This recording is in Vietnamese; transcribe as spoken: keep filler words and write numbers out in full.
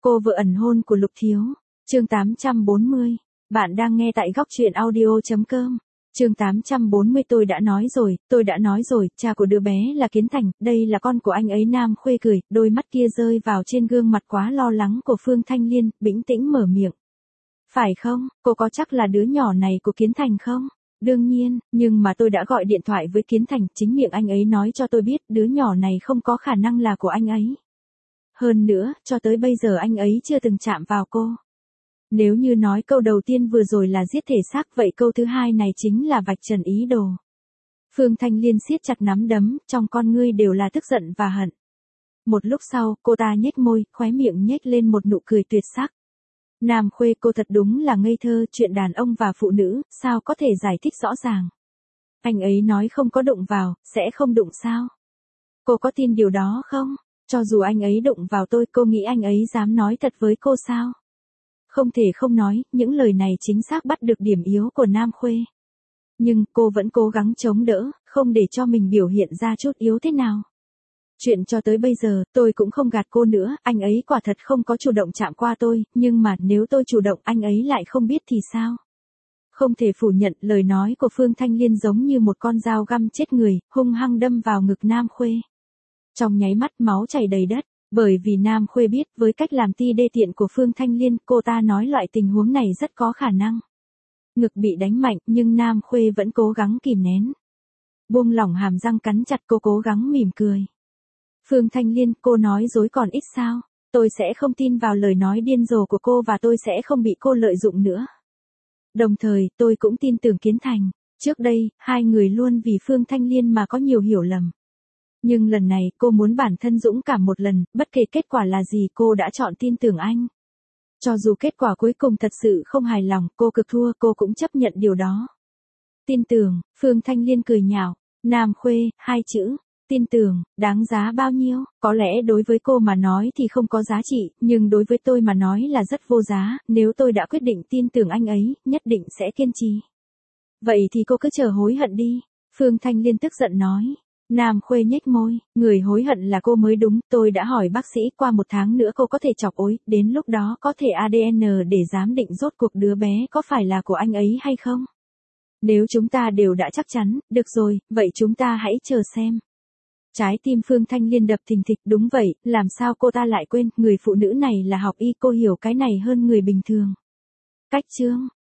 Cô vợ ẩn hôn của Lục Thiếu. Chương tám trăm bốn mươi. Bạn đang nghe tại góc truyện audio chấm com. Chương tám trăm bốn mươi tôi đã nói rồi, tôi đã nói rồi, cha của đứa bé là Kiến Thành, đây là con của anh ấy. Nam Khuê cười, đôi mắt kia rơi vào trên gương mặt quá lo lắng của Phương Thanh Liên, bĩnh tĩnh mở miệng. Phải không, cô có chắc là đứa nhỏ này của Kiến Thành không? Đương nhiên, nhưng mà tôi đã gọi điện thoại với Kiến Thành, chính miệng anh ấy nói cho tôi biết đứa nhỏ này không có khả năng là của anh ấy. Hơn nữa, cho tới bây giờ anh ấy chưa từng chạm vào cô. Nếu như nói câu đầu tiên vừa rồi là giết thể xác, vậy câu thứ hai này chính là vạch trần ý đồ. Phương Thanh Liên siết chặt nắm đấm, trong con ngươi đều là tức giận và hận. Một lúc sau, cô ta nhếch môi, khóe miệng nhếch lên một nụ cười tuyệt sắc. Nam Khuê, cô thật đúng là ngây thơ, chuyện đàn ông và phụ nữ, sao có thể giải thích rõ ràng. Anh ấy nói không có đụng vào, sẽ không đụng sao? Cô có tin điều đó không? Cho dù anh ấy đụng vào tôi, cô nghĩ anh ấy dám nói thật với cô sao? Không thể không nói, những lời này chính xác bắt được điểm yếu của Nam Khuê. Nhưng cô vẫn cố gắng chống đỡ, không để cho mình biểu hiện ra chút yếu thế nào. Chuyện cho tới bây giờ, tôi cũng không gạt cô nữa, anh ấy quả thật không có chủ động chạm qua tôi, nhưng mà nếu tôi chủ động anh ấy lại không biết thì sao? Không thể phủ nhận, lời nói của Phương Thanh Liên giống như một con dao găm chết người, hung hăng đâm vào ngực Nam Khuê. Trong nháy mắt máu chảy đầy đất, bởi vì Nam Khuê biết với cách làm ti đê tiện của Phương Thanh Liên, cô ta nói loại tình huống này rất có khả năng. Ngực bị đánh mạnh nhưng Nam Khuê vẫn cố gắng kìm nén. Buông lỏng hàm răng cắn chặt, cô cố gắng mỉm cười. Phương Thanh Liên, cô nói dối còn ít sao? Tôi sẽ không tin vào lời nói điên rồ của cô và tôi sẽ không bị cô lợi dụng nữa. Đồng thời, tôi cũng tin tưởng Kiến Thành. Trước đây, hai người luôn vì Phương Thanh Liên mà có nhiều hiểu lầm. Nhưng lần này, cô muốn bản thân dũng cảm một lần, bất kể kết quả là gì cô đã chọn tin tưởng anh. Cho dù kết quả cuối cùng thật sự không hài lòng, cô cực thua, cô cũng chấp nhận điều đó. Tin tưởng, Phương Thanh Liên cười nhạo. Nam Khuê, hai chữ. Tin tưởng, đáng giá bao nhiêu? Có lẽ đối với cô mà nói thì không có giá trị, nhưng đối với tôi mà nói là rất vô giá, nếu tôi đã quyết định tin tưởng anh ấy, nhất định sẽ kiên trì. Vậy thì cô cứ chờ hối hận đi, Phương Thanh Liên tức giận nói. Nam Khuê nhếch môi, người hối hận là cô mới đúng, tôi đã hỏi bác sĩ qua một tháng nữa cô có thể chọc ối, đến lúc đó có thể a đê en để giám định rốt cuộc đứa bé có phải là của anh ấy hay không. Nếu chúng ta đều đã chắc chắn, được rồi, vậy chúng ta hãy chờ xem. Trái tim Phương Thanh Liên đập thình thịch, đúng vậy, làm sao cô ta lại quên, người phụ nữ này là học y, cô hiểu cái này hơn người bình thường. Cách chương,